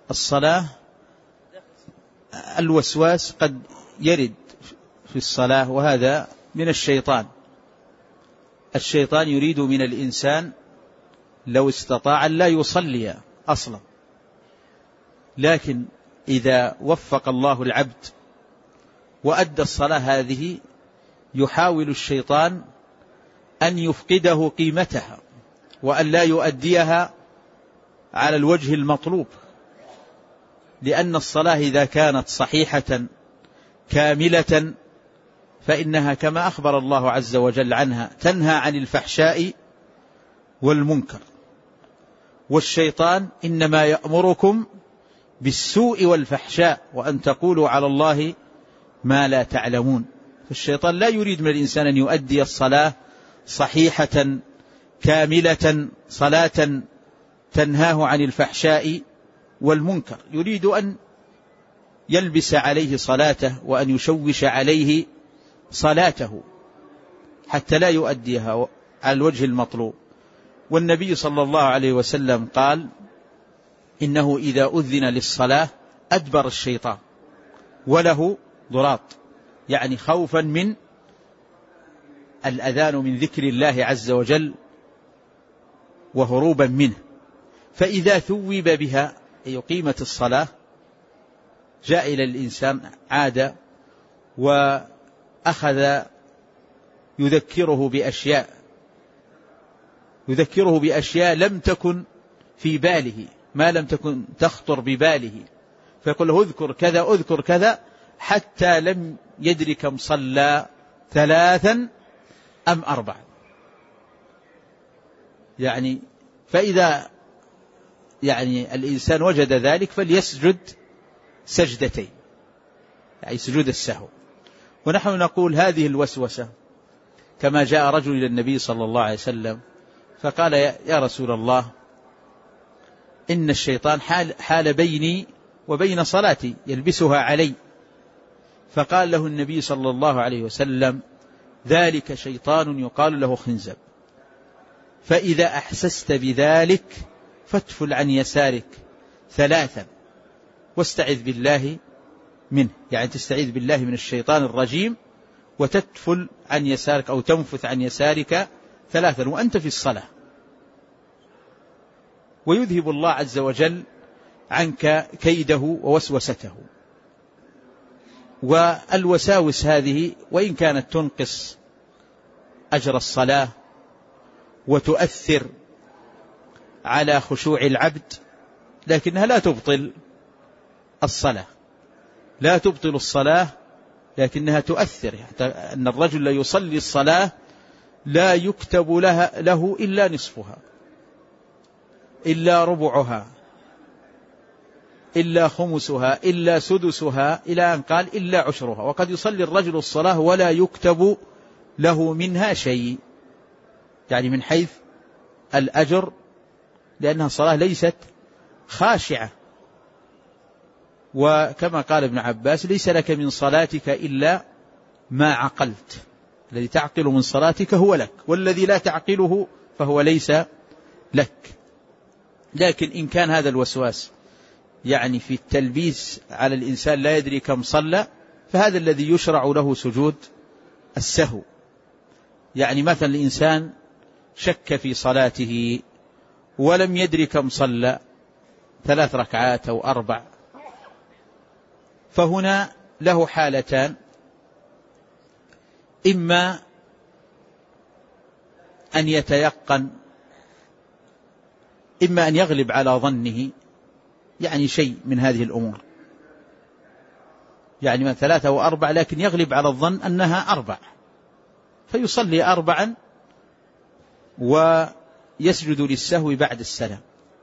الصلاة الوسواس قد يرد في الصلاة، وهذا من الشيطان. الشيطان يريد من الإنسان لو استطاع لا يصلي أصلا، لكن إذا وفق الله العبد وأدى الصلاة هذه يحاول الشيطان أن يفقده قيمتها وأن لا يؤديها على الوجه المطلوب، لأن الصلاة إذا كانت صحيحة كاملة فإنها كما أخبر الله عز وجل عنها تنهى عن الفحشاء والمنكر، والشيطان إنما يأمركم بالسوء والفحشاء وأن تقولوا على الله ما لا تعلمون. فالشيطان لا يريد من الإنسان أن يؤدي الصلاة صحيحة كاملة، صلاة تنهاه عن الفحشاء والمنكر، يريد أن يلبس عليه صلاته وأن يشوش عليه صلاته حتى لا يؤديها على الوجه المطلوب. والنبي صلى الله عليه وسلم قال إنه إذا أذن للصلاة أدبر الشيطان وله ضراط، يعني خوفا من الأذان من ذكر الله عز وجل وهروبا منه. فإذا ثوب بها أي قيمة الصلاة جاء إلى الإنسان عاد وأخذ يذكره بأشياء لم تكن في باله، ما لم تكن تخطر بباله، فيقول له اذكر كذا اذكر كذا، حتى لم يدر كم صلى 3 أم 4. يعني فإذا الإنسان وجد ذلك فليسجد سجدتين، يعني سجود السهو. ونحن نقول هذه الوسوسة كما جاء رجل إلى النبي صلى الله عليه وسلم فقال يا رسول الله إن الشيطان حال بيني وبين صلاتي يلبسها علي. فقال له النبي صلى الله عليه وسلم ذلك شيطان يقال له خنزب، فإذا أحسست بذلك فاتفل عن يسارك 3 واستعذ بالله منه، يعني تستعيذ بالله من الشيطان الرجيم وتتفل عن يسارك أو تنفث عن يسارك 3 وأنت في الصلاة، ويذهب الله عز وجل عنك كيده ووسوسته. والوساوس هذه وإن كانت تنقص أجر الصلاة وتؤثر على خشوع العبد، لكنها لا تبطل الصلاة، لا تبطل الصلاة، لكنها تؤثر. حتى أن الرجل لا يصلي الصلاة لا يكتب له إلا نصفها، إلا ربعها، إلا خمسها، إلا سدسها، إلى أن قال إلا عشرها. وقد يصلي الرجل الصلاة ولا يكتب له منها شيء، يعني من حيث الأجر، لأنها صلاة ليست خاشعة. وكما قال ابن عباس ليس لك من صلاتك إلا ما عقلت، الذي تعقل من صلاتك هو لك، والذي لا تعقله فهو ليس لك. لكن إن كان هذا الوسواس يعني في التلبيس على الإنسان لا يدري كم صلى، فهذا الذي يشرع له سجود السهو. يعني مثلا الإنسان شك في صلاته ولم يدري كم صلى 3 ركعات أو 4، فهنا له حالتان: إما أن يتيقن، إما أن يغلب على ظنه يعني شيء من هذه الأمور، يعني من 3 و4 لكن يغلب على الظن أنها 4، فيصلي 4 ويسجد للسهو بعد السلام.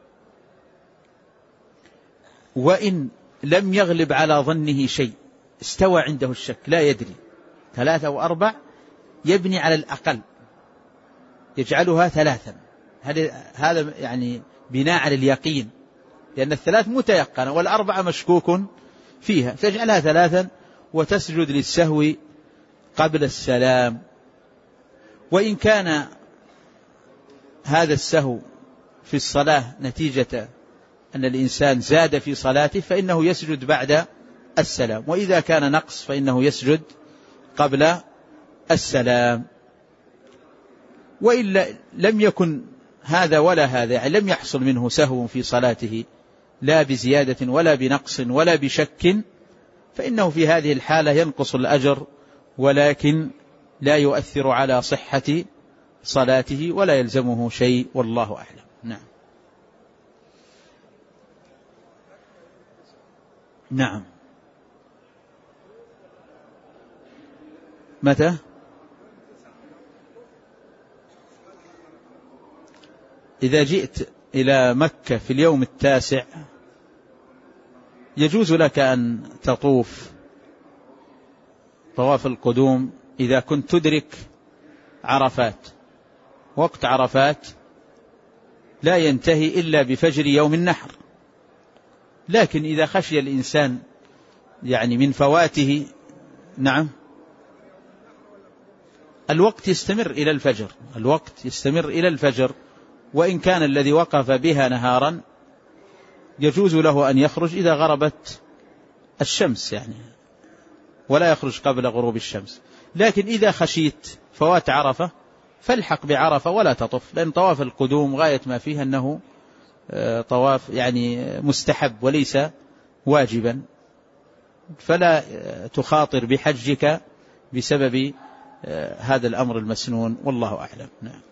وإن لم يغلب على ظنه شيء، استوى عنده الشك لا يدري 3 و4، يبني على الأقل يجعلها 3. هذا يعني بناء على اليقين، لأن 3 متيقنة وال4 مشكوك فيها، تجعلها 3 وتسجد للسهو قبل السلام. وإن كان هذا السهو في الصلاة نتيجة أن الإنسان زاد في صلاته فإنه يسجد بعد السلام، وإذا كان نقص فإنه يسجد قبل السلام. وإلا لم يكن هذا ولا هذا، يعني لم يحصل منه سهو في صلاته لا بزيادة ولا بنقص ولا بشك، فإنه في هذه الحالة ينقص الأجر، ولكن لا يؤثر على صحة صلاته ولا يلزمه شيء، والله أعلم. نعم. نعم. متى؟ إذا جئت إلى مكة في اليوم 9 يجوز لك أن تطوف طواف القدوم إذا كنت تدرك عرفات. وقت عرفات لا ينتهي إلا بفجر يوم النحر، لكن إذا خشي الإنسان يعني من فواته، نعم، الوقت يستمر إلى الفجر، الوقت يستمر إلى الفجر، وإن كان الذي وقف بها نهارا يجوز له أن يخرج إذا غربت الشمس يعني، ولا يخرج قبل غروب الشمس. لكن إذا خشيت فوات عرفة فالحق بعرفة ولا تطف، لأن طواف القدوم غاية ما فيه أنه طواف يعني مستحب وليس واجبا، فلا تخاطر بحجك بسبب هذا الأمر المسنون، والله أعلم. نعم.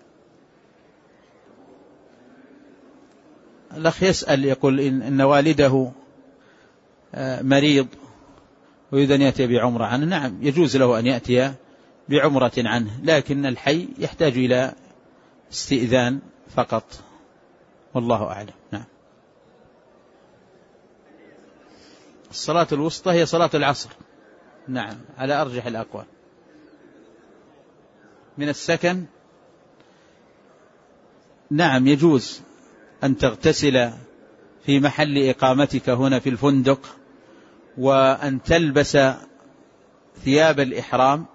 الأخ يسأل يقول إن والده مريض ويريد أن يأتي بعمرة عنه. نعم، يجوز له أن يأتي بعمرة عنه، لكن الحي يحتاج إلى استئذان فقط، والله أعلم. نعم. الصلاة الوسطى هي صلاة العصر، نعم، على أرجح الأقوال. من السكن، نعم، يجوز أن تغتسل في محل إقامتك هنا في الفندق، وأن تلبس ثياب الإحرام،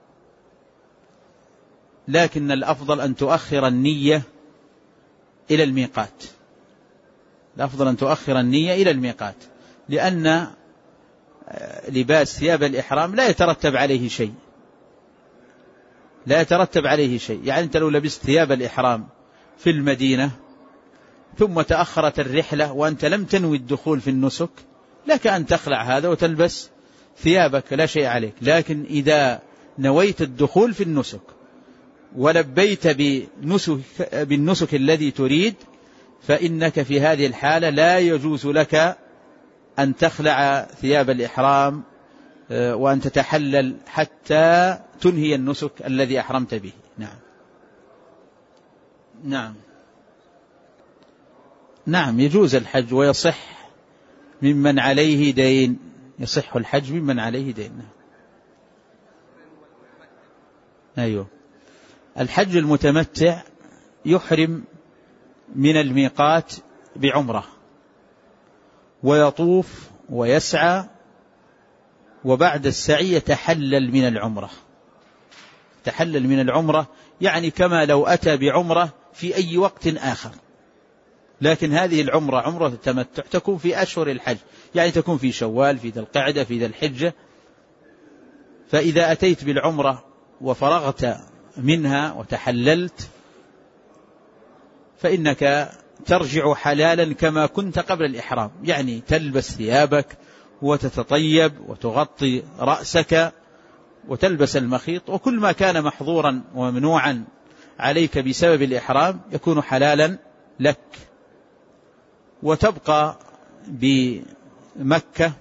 لكن الأفضل أن تؤخر النية إلى الميقات، الأفضل أن تؤخر النية إلى الميقات، لأن لباس ثياب الإحرام لا يترتب عليه شيء، لا يترتب عليه شيء. يعني أنت لو لبست ثياب الإحرام في المدينة ثم تأخرت الرحلة وأنت لم تنوي الدخول في النسك، لك أن تخلع هذا وتلبس ثيابك، لا شيء عليك. لكن إذا نويت الدخول في النسك ولبيت بالنسك الذي تريد، فإنك في هذه الحالة لا يجوز لك أن تخلع ثياب الإحرام وأن تتحلل حتى تنهي النسك الذي أحرمت به. نعم. نعم. نعم، يجوز الحج ويصح ممن عليه دين، يصح الحج ممن عليه دين. أيوه. الحج المتمتع يحرم من الميقات بعمرة ويطوف ويسعى، وبعد السعي يتحلل من العمرة، تحلل من العمرة يعني كما لو أتى بعمرة في أي وقت آخر. لكن هذه العمرة عمرة التمتع تكون في أشهر الحج، يعني تكون في شوال، في ذي القعدة، في ذي الحجة. فإذا أتيت بالعمرة وفرغت منها وتحللت فإنك ترجع حلالا كما كنت قبل الإحرام، يعني تلبس ثيابك وتتطيب وتغطي رأسك وتلبس المخيط، وكل ما كان محظورا وممنوعا عليك بسبب الإحرام يكون حلالا لك. وتبقى بمكة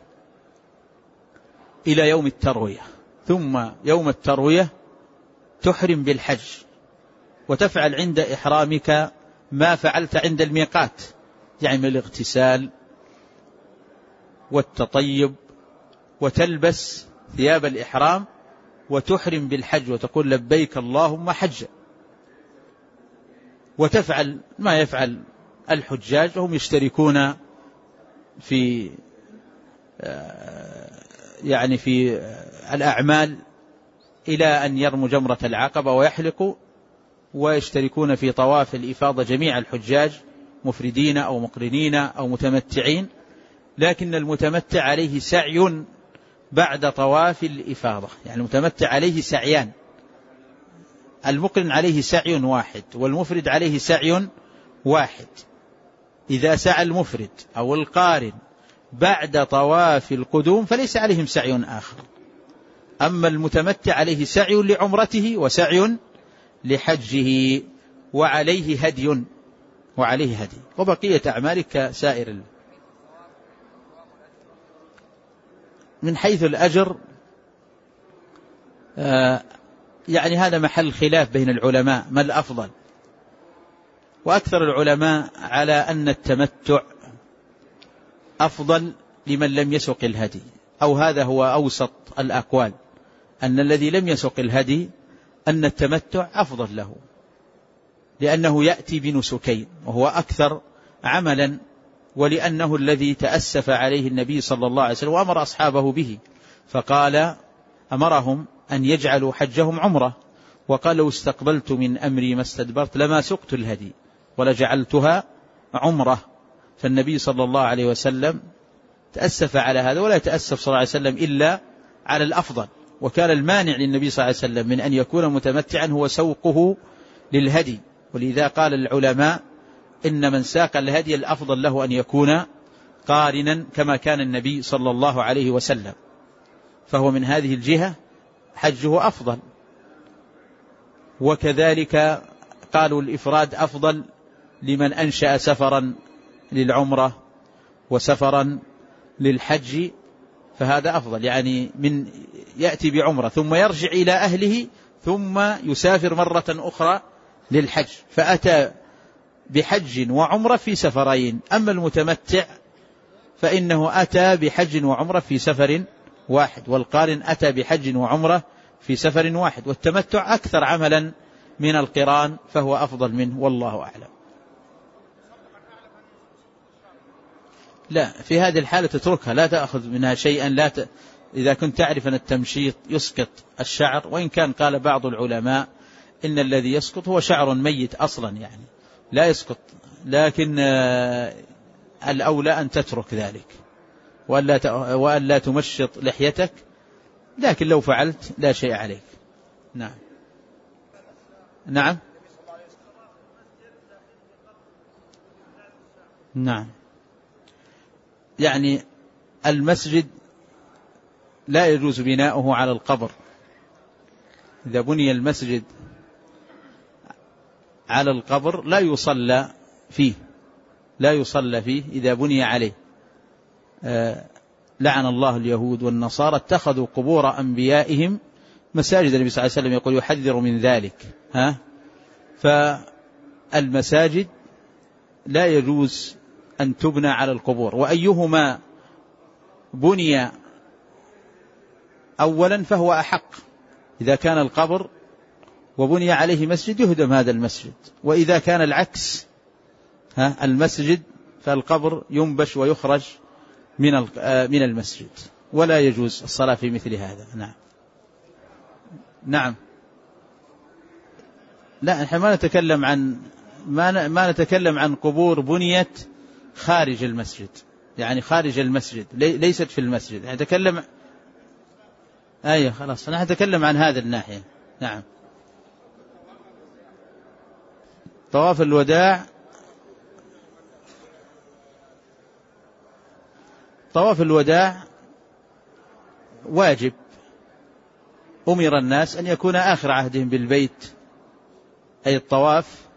إلى يوم التروية، ثم يوم التروية تحرم بالحج، وتفعل عند إحرامك ما فعلت عند الميقات، يعني من الاغتسال والتطيب، وتلبس ثياب الإحرام وتحرم بالحج وتقول لبيك اللهم حجا، وتفعل ما يفعل الحجاج وهم يشتركون في يعني في الأعمال إلى أن يرموا جمرة العقبة ويحلقوا، ويشتركون في طواف الإفاضة جميع الحجاج مفردين أو مقرنين أو متمتعين، لكن المتمتع عليه سعي بعد طواف الإفاضة، يعني المتمتع عليه سعيان، المقرن عليه سعي واحد والمفرد عليه سعي واحد. إذا سعى المفرد أو القارن بعد طواف القدوم فليس عليهم سعي آخر. أما المتمتع عليه سعي لعمرته وسعي لحجه وعليه هدي وبقية أعمالك كسائر. من حيث الأجر يعني هذا محل خلاف بين العلماء ما الأفضل، وأكثر العلماء على أن التمتع أفضل لمن لم يسق الهدي، أو هذا هو أوسط الأقوال، أن الذي لم يسق الهدي أن التمتع أفضل له، لأنه يأتي بنسكين وهو أكثر عملا، ولأنه الذي تأسف عليه النبي صلى الله عليه وسلم وأمر أصحابه به، فقال أمرهم أن يجعلوا حجهم عمرة، وقال لو استقبلت من أمري ما استدبرت لما سقت الهدي ولجعلتها عمرة. فالنبي صلى الله عليه وسلم تأسف على هذا، ولا يتأسف صلى الله عليه وسلم إلا على الأفضل، وكان المانع للنبي صلى الله عليه وسلم من أن يكون متمتعا هو سوقه للهدي. ولذا قال العلماء إن من ساق الهدي الأفضل له أن يكون قارنا كما كان النبي صلى الله عليه وسلم، فهو من هذه الجهة حجه أفضل. وكذلك قالوا الإفراد أفضل لمن أنشأ سفرا للعمرة وسفرا للحج، فهذا أفضل، يعني من يأتي بعمرة ثم يرجع إلى أهله ثم يسافر مرة أخرى للحج، فأتى بحج وعمرة في سفرين. أما المتمتع فإنه أتى بحج وعمرة في سفر واحد، والقارن أتى بحج وعمرة في سفر واحد، والتمتع أكثر عملا من القران فهو أفضل منه، والله أعلم. لا، في هذه الحالة تتركها، لا تأخذ منها شيئا، إذا كنت تعرف أن التمشيط يسقط الشعر، وإن كان قال بعض العلماء إن الذي يسقط هو شعر ميت أصلا، يعني لا يسقط، لكن الأولى أن تترك ذلك وألا تمشط لحيتك، لكن لو فعلت لا شيء عليك. نعم نعم نعم. يعني المسجد لا يجوز بناؤه على القبر. إذا بني المسجد على القبر لا يصلى فيه إذا بني عليه. لعن الله اليهود والنصارى اتخذوا قبور أنبيائهم مساجد. النبي صلى الله عليه وسلم يقول يحذر من ذلك. فالمساجد لا يجوز أن تبنى على القبور، وأيهما بني أولا فهو أحق. إذا كان القبر وبني عليه مسجد يهدم هذا المسجد، وإذا كان العكس المسجد فالقبر ينبش ويخرج من المسجد، ولا يجوز الصلاة في مثل هذا. نعم. لا، نحن ما نتكلم عن قبور بنيت خارج المسجد، يعني خارج المسجد ليست في المسجد. نتكلم خلاص، نحن نتكلم عن هذا الناحية. نعم. طواف الوداع واجب، أمر الناس أن يكون آخر عهدهم بالبيت أي الطواف،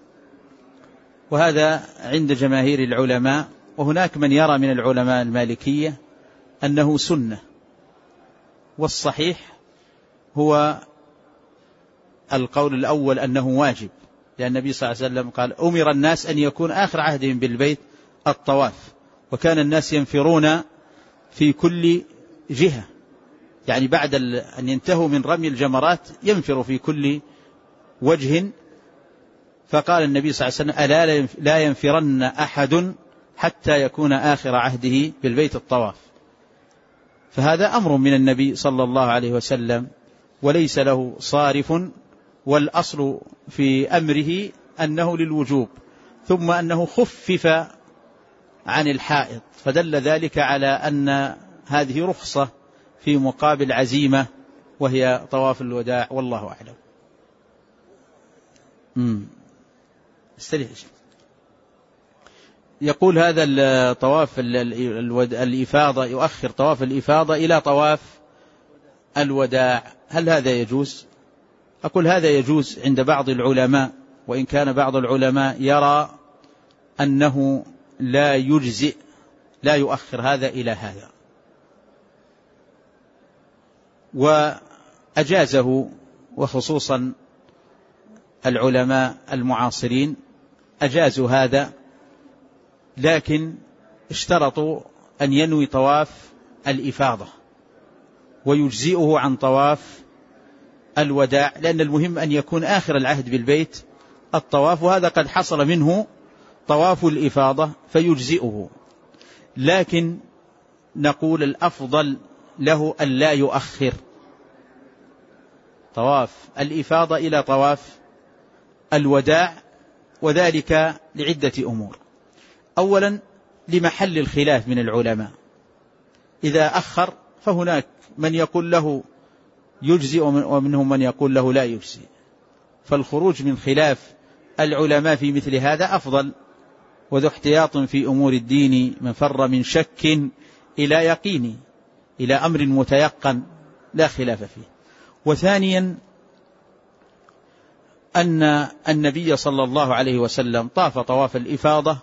وهذا عند جماهير العلماء. وهناك من يرى من العلماء المالكية أنه سنة، والصحيح هو القول الأول أنه واجب، لأن النبي صلى الله عليه وسلم قال أمر الناس أن يكون آخر عهدهم بالبيت الطواف، وكان الناس ينفرون في كل جهة، يعني بعد أن ينتهوا من رمي الجمرات ينفر في كل وجه. فقال النبي صلى الله عليه وسلم ألا لا ينفرن أحد حتى يكون آخر عهده بالبيت الطواف. فهذا أمر من النبي صلى الله عليه وسلم وليس له صارف، والأصل في أمره أنه للوجوب. ثم أنه خفف عن الحائض، فدل ذلك على أن هذه رخصة في مقابل عزيمة وهي طواف الوداع، والله أعلم. يقول هذا الطواف الإفاضة يؤخر طواف الإفاضة إلى طواف الوداع، هل هذا يجوز؟ أقول هذا يجوز عند بعض العلماء، وإن كان بعض العلماء يرى أنه لا يجزئ، لا يؤخر هذا إلى هذا، وأجازه، وخصوصا العلماء المعاصرين أجازوا هذا، لكن اشترطوا أن ينوي طواف الإفاضة ويجزئه عن طواف الوداع، لأن المهم أن يكون آخر العهد بالبيت الطواف، وهذا قد حصل منه طواف الإفاضة فيجزئه، لكن نقول الأفضل له أن لا يؤخر طواف الإفاضة إلى طواف الوداع، وذلك لعدة أمور. أولا لمحل الخلاف من العلماء، إذا أخر فهناك من يقول له يجزي ومنهم من يقول له لا يجزي، فالخروج من خلاف العلماء في مثل هذا أفضل، وذو احتياط في أمور الدين من فر من شك إلى يقين، إلى أمر متيقن لا خلاف فيه. وثانيا أن النبي صلى الله عليه وسلم طاف طواف الإفاضة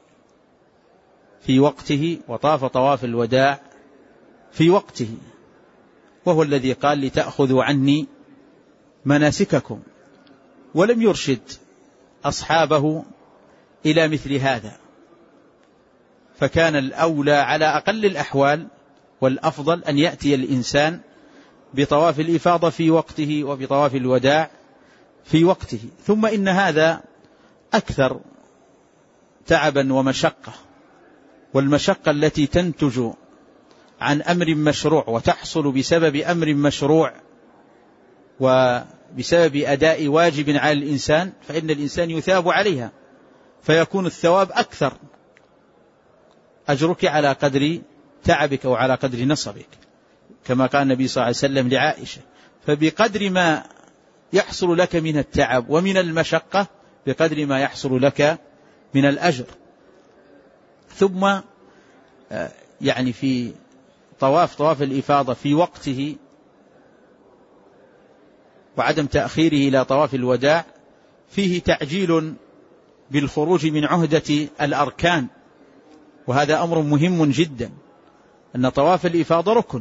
في وقته، وطاف طواف الوداع في وقته، وهو الذي قال لتأخذوا عني مناسككم، ولم يرشد أصحابه إلى مثل هذا، فكان الأولى على أقل الأحوال والأفضل أن يأتي الإنسان بطواف الإفاضة في وقته وبطواف الوداع في وقته. ثم إن هذا أكثر تعبا ومشقة، والمشقة التي تنتج عن أمر مشروع وتحصل بسبب أمر مشروع وبسبب أداء واجب على الإنسان، فإن الإنسان يثاب عليها، فيكون الثواب أكثر، أجرك على قدر تعبك أو على قدر نصبك، كما قال النبي صلى الله عليه وسلم لعائشة، فبقدر ما يحصل لك من التعب ومن المشقة بقدر ما يحصل لك من الأجر. ثم يعني في طواف الإفاضة في وقته وعدم تأخيره إلى طواف الوداع فيه تعجيل بالخروج من عهدة الأركان، وهذا أمر مهم جدا، أن طواف الإفاضة ركن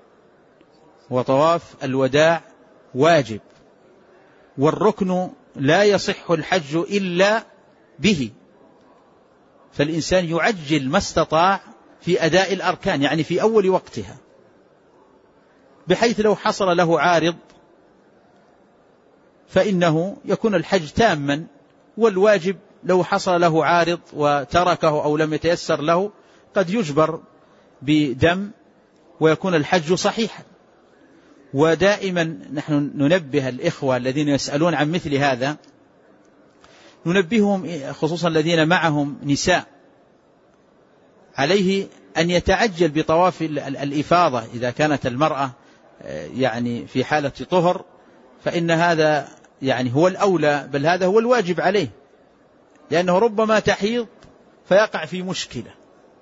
وطواف الوداع واجب، والركن لا يصح الحج إلا به، فالإنسان يعجل ما استطاع في أداء الأركان، يعني في أول وقتها، بحيث لو حصل له عارض فإنه يكون الحج تاما، والواجب لو حصل له عارض وتركه أو لم يتيسر له قد يجبر بدم ويكون الحج صحيحا. ودائما نحن ننبه الإخوة الذين يسألون عن مثل هذا، ننبههم خصوصا الذين معهم نساء، عليه أن يتعجل بطواف الإفاضة إذا كانت المرأة يعني في حالة طهر، فإن هذا يعني هو الأولى، بل هذا هو الواجب عليه، لأنه ربما تحيض فيقع في مشكلة،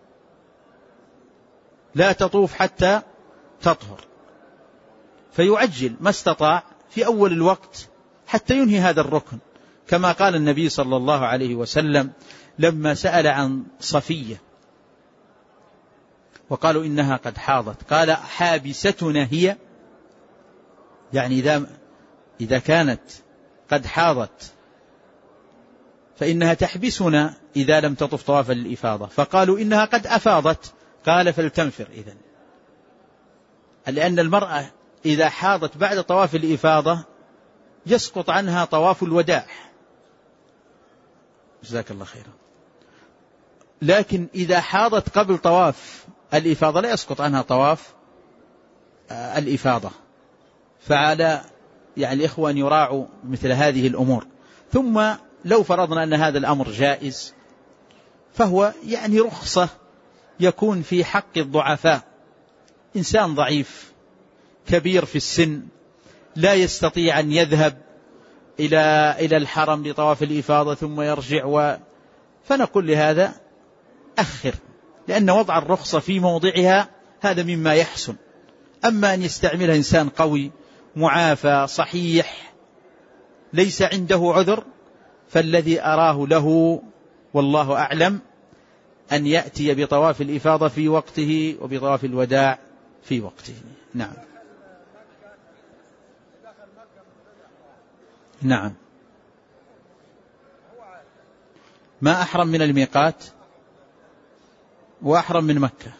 لا تطوف حتى تطهر، فيعجل ما استطاع في أول الوقت حتى ينهي هذا الركن، كما قال النبي صلى الله عليه وسلم لما سأل عن صفية وقالوا إنها قد حاضت، قال حابستنا هي، يعني إذا كانت قد حاضت فإنها تحبسنا إذا لم تطف طواف الإفاضة، فقالوا إنها قد أفاضت، قال فلتنفر إذن، لأن المرأة إذا حاضت بعد طواف الإفاضة يسقط عنها طواف الوداع، جزاك الله خيرا، لكن إذا حاضت قبل طواف الإفاضة لا يسقط عنها طواف الإفاضة، فعلى يعني الإخوة أن يراعوا مثل هذه الأمور. ثم لو فرضنا أن هذا الأمر جائز فهو يعني رخصة يكون في حق الضعفاء، إنسان ضعيف كبير في السن لا يستطيع أن يذهب إلى الحرم لطواف الإفاضة ثم يرجع، فنقول لهذا أخر، لأن وضع الرخصة في موضعها هذا مما يحسن. أما أن يستعملها إنسان قوي معافى صحيح ليس عنده عذر، فالذي أراه له والله أعلم أن يأتي بطواف الإفاضة في وقته وبطواف الوداع في وقته. نعم. نعم. ما أحرم من الميقات وأحرم من مكة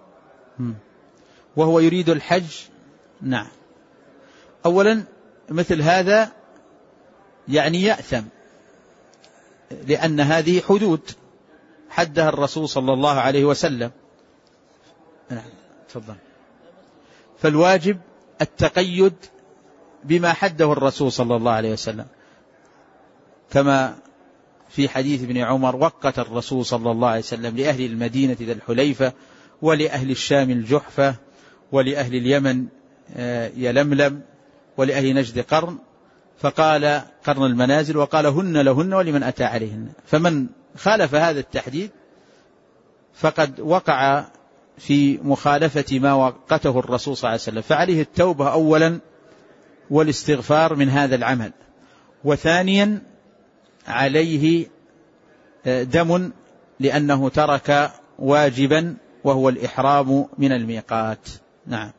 وهو يريد الحج. نعم. أولا مثل هذا يعني يأثم، لأن هذه حدود حدها الرسول صلى الله عليه وسلم. نعم. تفضل. فالواجب التقيد بما حده الرسول صلى الله عليه وسلم، كما في حديث ابن عمر: وقت الرسول صلى الله عليه وسلم لأهل المدينة ذا الحليفة، ولأهل الشام الجحفة، ولأهل اليمن يلملم، ولأهل نجد قرن، فقال قرن المنازل، وقال هن لهن ولمن أتى عليهن. فمن خالف هذا التحديد فقد وقع في مخالفة ما وقته الرسول صلى الله عليه وسلم، فعليه التوبة أولا والاستغفار من هذا العمل، وثانيا عليه دم لأنه ترك واجبا وهو الإحرام من الميقات. نعم.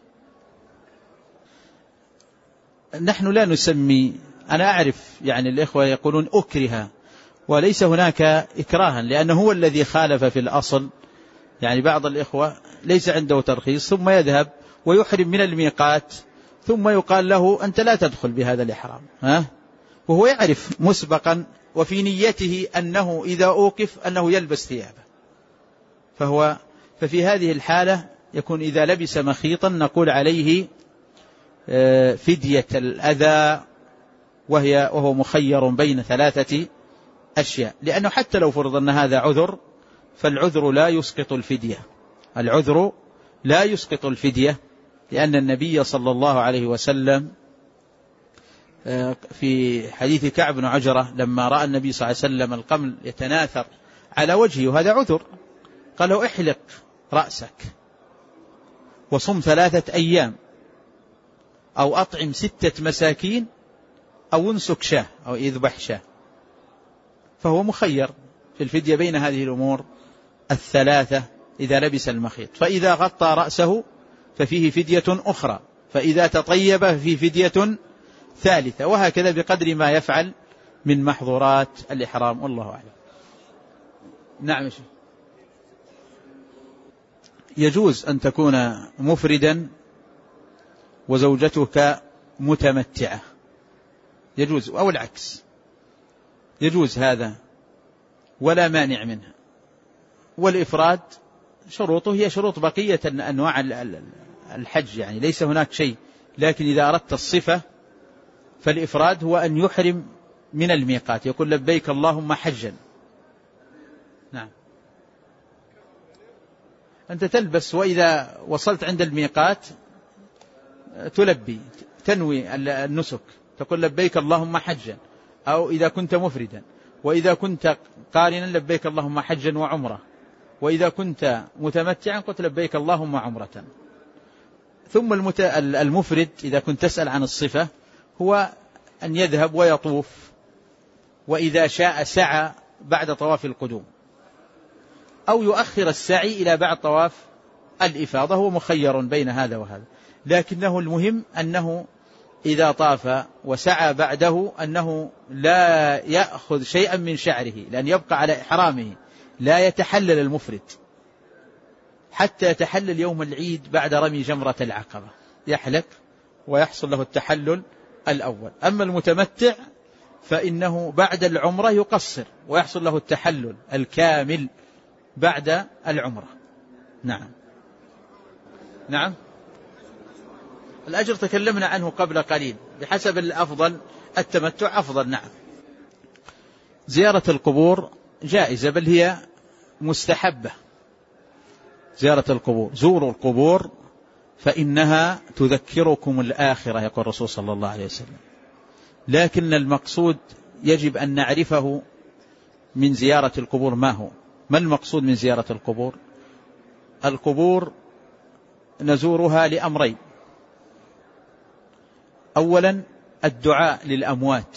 نحن لا نسمي، أنا أعرف يعني الإخوة يقولون أكره، وليس هناك إكراها، لأنه هو الذي خالف في الأصل. يعني بعض الإخوة ليس عنده ترخيص ثم يذهب ويحرم من الميقات، ثم يقال له أنت لا تدخل بهذا الإحرام، وهو يعرف مسبقا وفي نيته أنه إذا أوقف أنه يلبس ثيابه، ففي هذه الحالة يكون إذا لبس مخيطا نقول عليه فدية الأذى، وهو مخير بين ثلاثة أشياء، لأنه حتى لو فرض أن هذا عذر فالعذر لا يسقط الفدية، العذر لا يسقط الفدية، لأن النبي صلى الله عليه وسلم في حديث كعب بن عجرة لما رأى النبي صلى الله عليه وسلم القمل يتناثر على وجهه وهذا عذر، قال له احلق رأسك وصم 3 أيام أو أطعم 6 مساكين أو انسك شاه أو يذبح شاه، فهو مخير في الفدية بين هذه الأمور الثلاثة إذا لبس المخيط. فإذا غطى رأسه ففيه فدية أخرى، فإذا تطيب ففيه فدية ثالثة، وهكذا بقدر ما يفعل من محظورات الإحرام، والله أعلم. نعم. يجوز أن تكون مفردا وزوجتك متمتعة، يجوز، أو العكس، يجوز هذا ولا مانع منها. والإفراد شروطه هي شروط بقية أنواع الحج، يعني ليس هناك شيء، لكن إذا أردت الصفة فالإفراد هو أن يحرم من الميقات، يقول لبيك اللهم حجا. نعم. أنت تلبس، وإذا وصلت عند الميقات تلبي، تنوي النسك، تقول لبيك اللهم حجا، أو إذا كنت مفردا، وإذا كنت قارنا لبيك اللهم حجا وعمرة، وإذا كنت متمتعا قلت لبيك اللهم عمرة. ثم المفرد إذا كنت تسأل عن الصفة هو أن يذهب ويطوف، وإذا شاء سعى بعد طواف القدوم، أو يؤخر السعي إلى بعد طواف الإفاضة، هو مخير بين هذا وهذا، لكنه المهم أنه إذا طاف وسعى بعده أنه لا يأخذ شيئا من شعره، لأن يبقى على إحرامه، لا يتحلل المفرد حتى يتحلل يوم العيد بعد رمي جمرة العقبة، يحلق ويحصل له التحلل الأول. أما المتمتع فإنه بعد العمرة يقصر ويحصل له التحلل الكامل بعد العمرة. نعم. نعم. الأجر تكلمنا عنه قبل قليل، بحسب الأفضل التمتع أفضل. نعم. زيارة القبور جائزة بل هي مستحبة. زيارة القبور، زوروا القبور فإنها تذكركم الآخرة يقول الرسول صلى الله عليه وسلم. لكن المقصود يجب أن نعرفه من زيارة القبور ما هو. ما المقصود من زيارة القبور؟ القبور نزورها لأمرين: أولا الدعاء للأموات،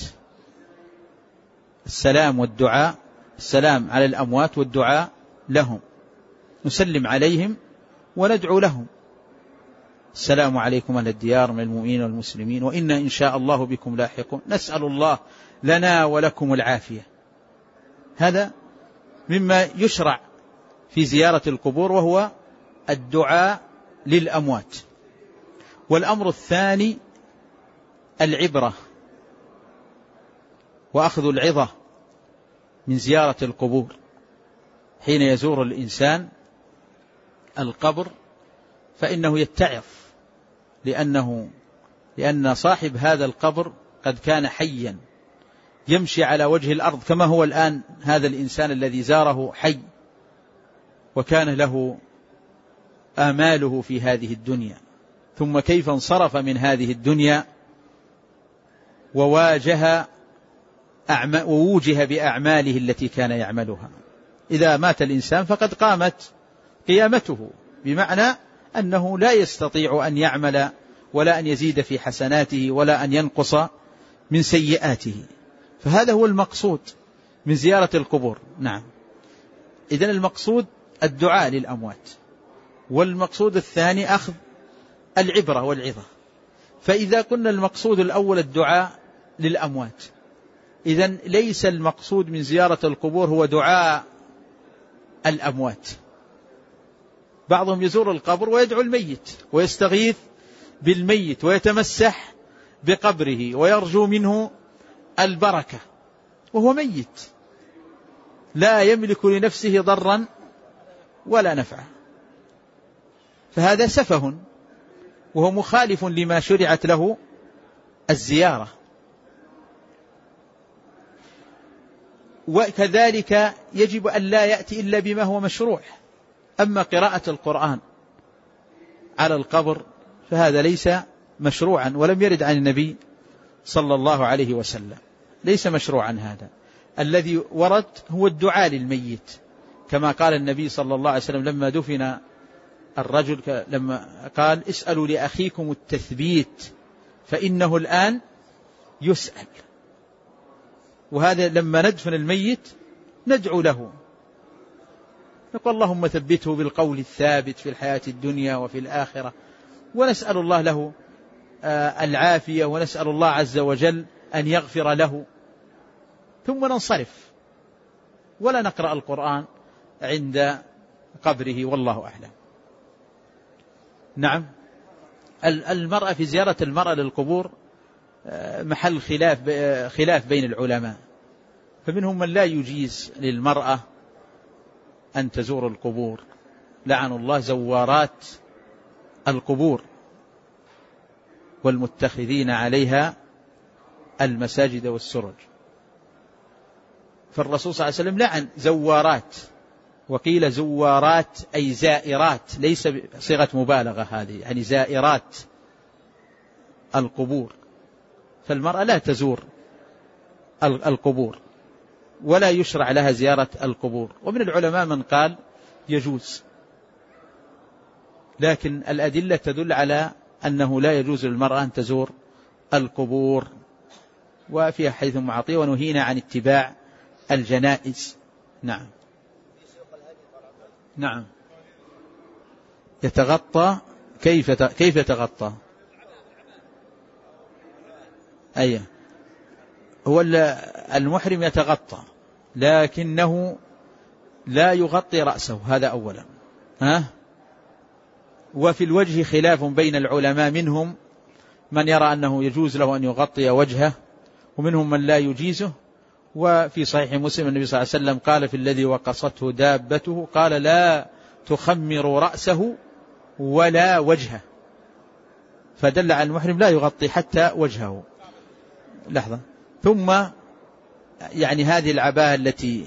السلام والدعاء، السلام على الأموات والدعاء لهم، نسلم عليهم وندعو لهم: السلام عليكم أهل الديار من المؤمنين والمسلمين وإنا إن شاء الله بكم لاحقون، نسأل الله لنا ولكم العافية. هذا مما يشرع في زيارة القبور، وهو الدعاء للأموات. والأمر الثاني العبرة وأخذ العظة من زيارة القبور. حين يزور الإنسان القبر فإنه يتعظ، لأن صاحب هذا القبر قد كان حيا يمشي على وجه الأرض كما هو الآن هذا الإنسان الذي زاره حي، وكان له آماله في هذه الدنيا، ثم كيف انصرف من هذه الدنيا ووجه بأعماله التي كان يعملها. إذا مات الإنسان فقد قامت قيامته، بمعنى أنه لا يستطيع أن يعمل ولا أن يزيد في حسناته ولا أن ينقص من سيئاته. فهذا هو المقصود من زيارة القبور. نعم، إذن المقصود الدعاء للأموات، والمقصود الثاني أخذ العبرة والعظة. فإذا كنا المقصود الأول الدعاء للأموات، إذن ليس المقصود من زيارة القبور هو دعاء الأموات. بعضهم يزور القبر ويدعو الميت ويستغيث بالميت ويتمسح بقبره ويرجو منه البركة، وهو ميت لا يملك لنفسه ضرا ولا نفعا. فهذا سفه، وهو مخالف لما شرعت له الزيارة. وكذلك يجب أن لا يأتي إلا بما هو مشروع. أما قراءة القرآن على القبر فهذا ليس مشروعا، ولم يرد عن النبي صلى الله عليه وسلم، ليس مشروعا. هذا الذي ورد هو الدعاء للميت، كما قال النبي صلى الله عليه وسلم لما دفن الرجل، لما قال: اسألوا لأخيكم التثبيت فإنه الآن يسأل. وهذا لما ندفن الميت ندعو له، نقول: اللهم ثبته بالقول الثابت في الحياة الدنيا وفي الآخرة، ونسأل الله له العافية، ونسأل الله عز وجل أن يغفر له، ثم ننصرف ولا نقرأ القرآن عند قبره، والله أعلم. نعم، المرأة في زيارة المرأة للقبور محل خلاف بين العلماء، فمنهم من لا يجيز للمرأة أن تزور القبور، لعن الله زوارات القبور والمتخذين عليها المساجد والسرج. فالرسول صلى الله عليه وسلم لعن زوارات، وقيل زوارات أي زائرات، ليس صيغة مبالغة هذه، يعني زائرات القبور. فالمرأة لا تزور القبور ولا يشرع لها زيارة القبور. ومن العلماء من قال يجوز، لكن الأدلة تدل على أنه لا يجوز للمرأة أن تزور القبور، وفيها حيث معطية، ونهينا عن اتباع الجنائز. نعم. نعم، يتغطى. كيف يتغطى؟ أيه، هو المحرم يتغطى، لكنه لا يغطي رأسه، هذا أولا. وفي الوجه خلاف بين العلماء، منهم من يرى أنه يجوز له أن يغطي وجهه، ومنهم من لا يجيزه. وفي صحيح مسلم النبي صلى الله عليه وسلم قال في الذي وقصته دابته، قال: لا تخمر رأسه ولا وجهه، فدل على المحرم لا يغطي حتى وجهه. لحظة. ثم يعني هذه العباءة التي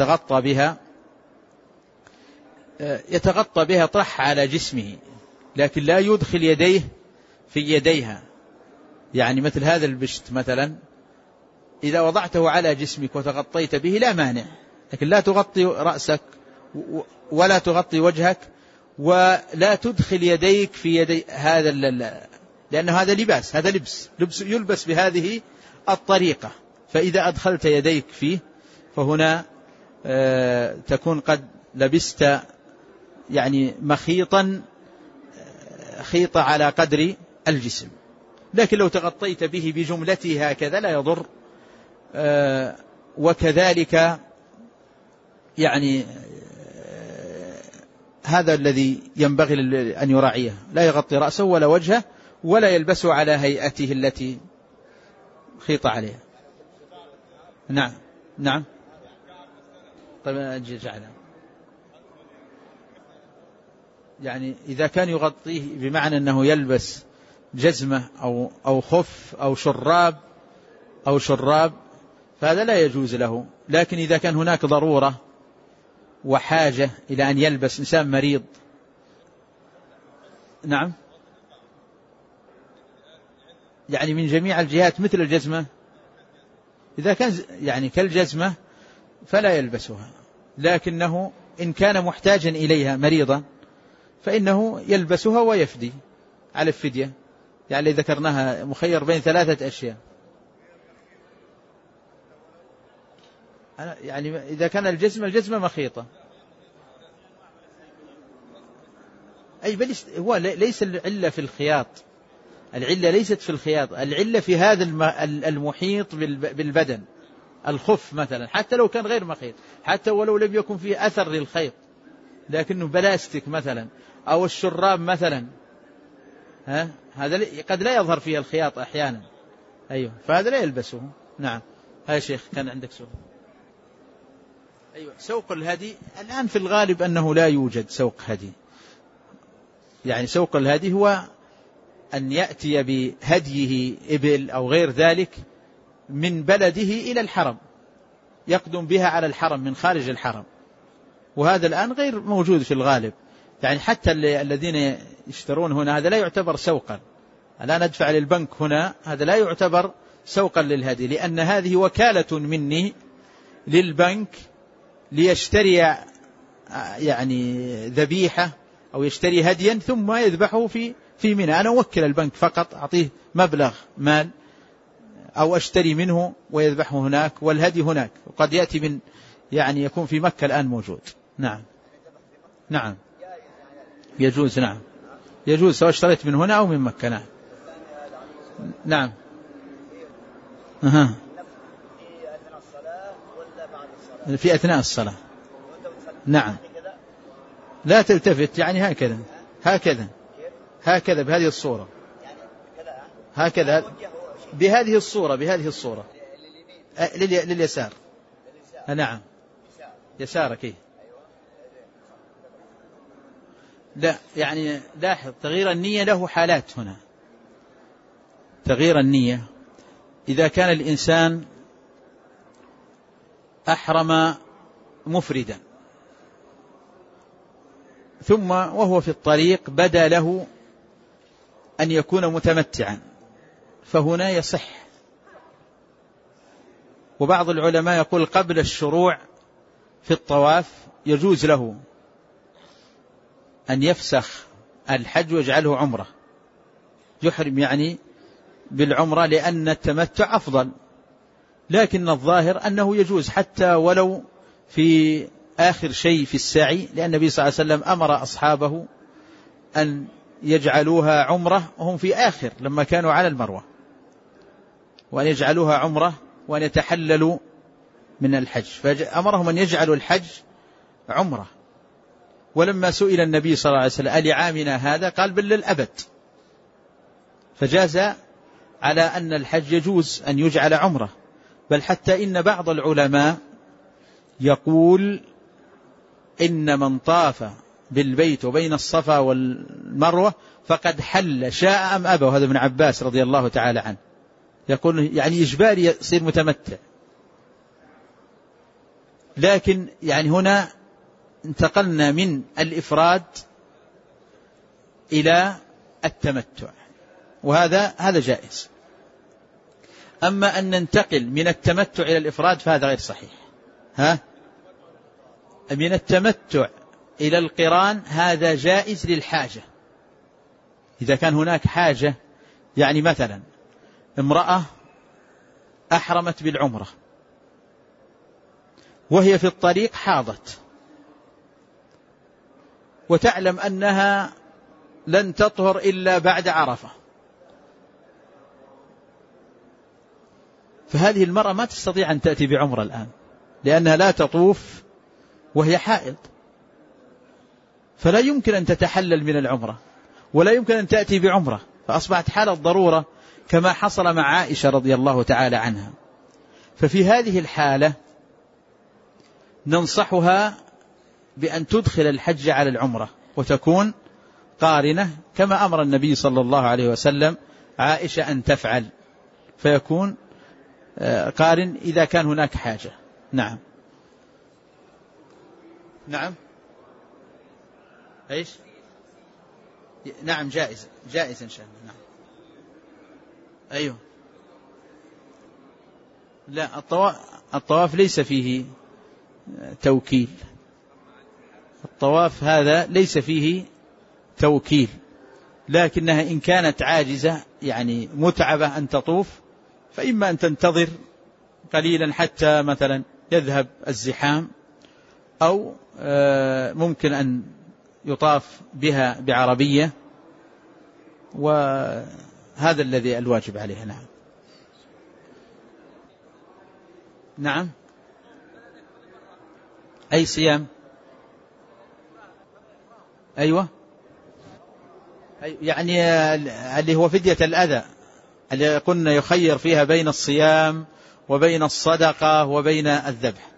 يتغطى بها طرح على جسمه، لكن لا يدخل يديه في يديها. يعني مثل هذا البشت مثلا إذا وضعته على جسمك وتغطيت به لا مانع، لكن لا تغطي رأسك ولا تغطي وجهك ولا تدخل يديك في يدي هذا، لأن هذا لباس، هذا لبس يلبس بهذه الطريقة. فإذا أدخلت يديك فيه فهنا تكون قد لبست يعني مخيطا خيط على قدر الجسم. لكن لو تغطيت به بجملته هكذا لا يضر. وكذلك يعني هذا الذي ينبغي أن يراعيه، لا يغطي رأسه ولا وجهه ولا يلبسه على هيئته التي خيط عليها. نعم نعم. طيب جعله يعني إذا كان يغطيه بمعنى أنه يلبس جزمة أو خف أو شراب فهذا لا يجوز له. لكن إذا كان هناك ضرورة وحاجة إلى أن يلبس إنسان مريض. نعم يعني من جميع الجهات مثل الجزمة، إذا كان يعني كالجزمة فلا يلبسها، لكنه إن كان محتاجا إليها مريضا فإنه يلبسها ويفدي على الفدية. يعني ذكرناها مخير بين 3 أشياء. يعني إذا كان الجزمة مخيطة أي بل هو ليس العلة في الخياط، العلة ليست في الخياط، العلة في هذا المحيط بالبدن. الخف مثلا حتى لو كان غير مخيط، حتى ولو لم يكن فيه أثر للخيط لكنه بلاستيك مثلا، أو الشراب مثلا، هذا قد لا يظهر فيه الخياط أحيانا. أيوه فهذا لا يلبسه. نعم. يا شيخ كان عندك سؤال. أيوة سوق الهدي الآن في الغالب أنه لا يوجد سوق هدي. يعني سوق الهدي هو أن يأتي بهديه إبل أو غير ذلك من بلده إلى الحرم، يقدم بها على الحرم من خارج الحرم، وهذا الآن غير موجود في الغالب. يعني حتى الذين يشترون هنا هذا لا يعتبر سوقا. الآن أدفع للبنك هنا هذا لا يعتبر سوقا للهدي، لأن هذه وكالة مني للبنك ليشتري يعني ذبيحة أو يشتري هديا ثم يذبحه في منى. أنا أوكل البنك فقط، أعطيه مبلغ مال أو أشتري منه ويذبحه هناك والهدي هناك. وقد يأتي من يعني يكون في مكة الآن موجود. نعم نعم يجوز. نعم يجوز سواء اشتريت من هنا أو من مكة. نعم نعم. في أثناء الصلاة. نعم لا تلتفت، يعني هكذا بهذه الصورة، هكذا بهذه الصورة لليسار. نعم يسارك إيه؟ لا يعني لاحظ تغيير النية له حالات هنا. تغيير النية إذا كان الإنسان أحرم مفردا ثم وهو في الطريق بدا له أن يكون متمتعا فهنا يصح. وبعض العلماء يقول قبل الشروع في الطواف يجوز له أن يفسخ الحج ويجعله عمرة، يحرم يعني بالعمرة لأن التمتع أفضل. لكن الظاهر أنه يجوز حتى ولو في آخر شيء في السعي، لأن النبي صلى الله عليه وسلم أمر أصحابه أن يجعلوها عمرة وهم في آخر لما كانوا على المروة، وأن يجعلوها عمرة وأن يتحللوا من الحج، فأمرهم أن يجعلوا الحج عمرة. ولما سئل النبي صلى الله عليه وسلم ألعامنا هذا قال بل للأبد، فجاز على أن الحج يجوز أن يجعل عمرة. بل حتى إن بعض العلماء يقول إن من طاف بالبيت وبين الصفا والمروة فقد حل شاء أم أبى. وهذا ابن عباس رضي الله تعالى عنه يقول يعني إجباري يصير متمتع. لكن يعني هنا انتقلنا من الإفراد إلى التمتع، وهذا جائز. أما أن ننتقل من التمتع إلى الإفراد فهذا غير صحيح. من التمتع إلى القران هذا جائز للحاجة، إذا كان هناك حاجة. يعني مثلا امرأة أحرمت بالعمرة وهي في الطريق حاضت، وتعلم أنها لن تطهر إلا بعد عرفة، فهذه المرأة ما تستطيع أن تأتي بعمرة الآن، لأنها لا تطوف وهي حائض، فلا يمكن أن تتحلل من العمرة ولا يمكن أن تأتي بعمرة، فأصبحت حالة ضرورة كما حصل مع عائشة رضي الله تعالى عنها. ففي هذه الحالة ننصحها بأن تدخل الحج على العمرة وتكون قارنة، كما أمر النبي صلى الله عليه وسلم عائشة أن تفعل، فيكون قارن إذا كان هناك حاجة. نعم. نعم. إيش؟ نعم جائز إن شاء الله. نعم. أيوه. لا، الطواف ليس فيه توكيل، الطواف هذا ليس فيه توكيل، لكنها إن كانت عاجزة يعني متعبة أن تطوف، فإما أن تنتظر قليلا حتى مثلا يذهب الزحام، أو ممكن أن يطاف بها بعربية، وهذا الذي الواجب عليها. نعم. نعم. أي صيام؟ أيوة، يعني اللي هو فدية الأذى، اللي قلنا يخير فيها بين الصيام وبين الصدقة وبين الذبح.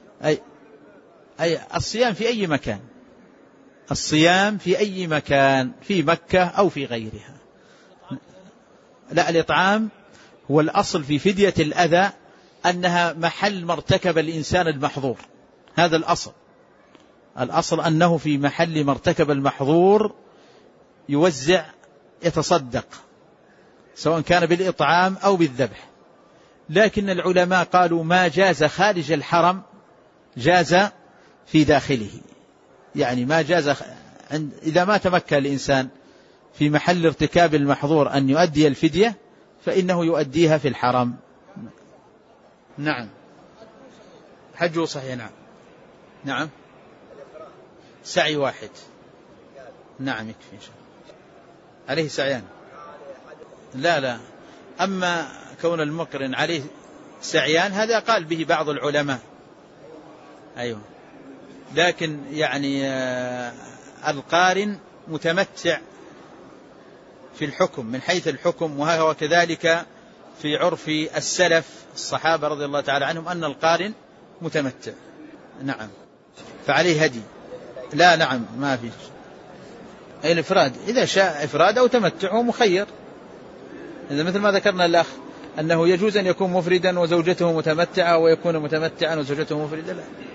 أي الصيام في أي مكان، الصيام في أي مكان، في مكة أو في غيرها. لا، الإطعام هو الأصل في فدية الأذى، أنها محل مرتكب الإنسان المحظور، هذا الأصل أنه في محل مرتكب المحظور يوزع يتصدق، سواء كان بالإطعام أو بالذبح. لكن العلماء قالوا ما جاز خارج الحرم جاز في داخله، يعني ما جاز إذا ما تمكن الإنسان في محل ارتكاب المحظور أن يؤدي الفدية فإنه يؤديها في الحرم. نعم. حجه صحيح. نعم. نعم. سعي واحد. نعم يكفي إن شاء الله. عليه سعيان. لا، أما كون المقرن عليه سعيان هذا قال به بعض العلماء. أيوه، لكن يعني القارن متمتع في الحكم من حيث الحكم، وهو كذلك في عرف السلف الصحابة رضي الله تعالى عنهم أن القارن متمتع. نعم. فعليه هدي. لا، نعم، ما فيش. أي الإفراد إذا شاء إفراد أو تمتع هو مخير، إذا مثل ما ذكرنا الأخ أنه يجوز أن يكون مفردا وزوجته متمتعة، ويكون متمتعا وزوجته مفردة. لا.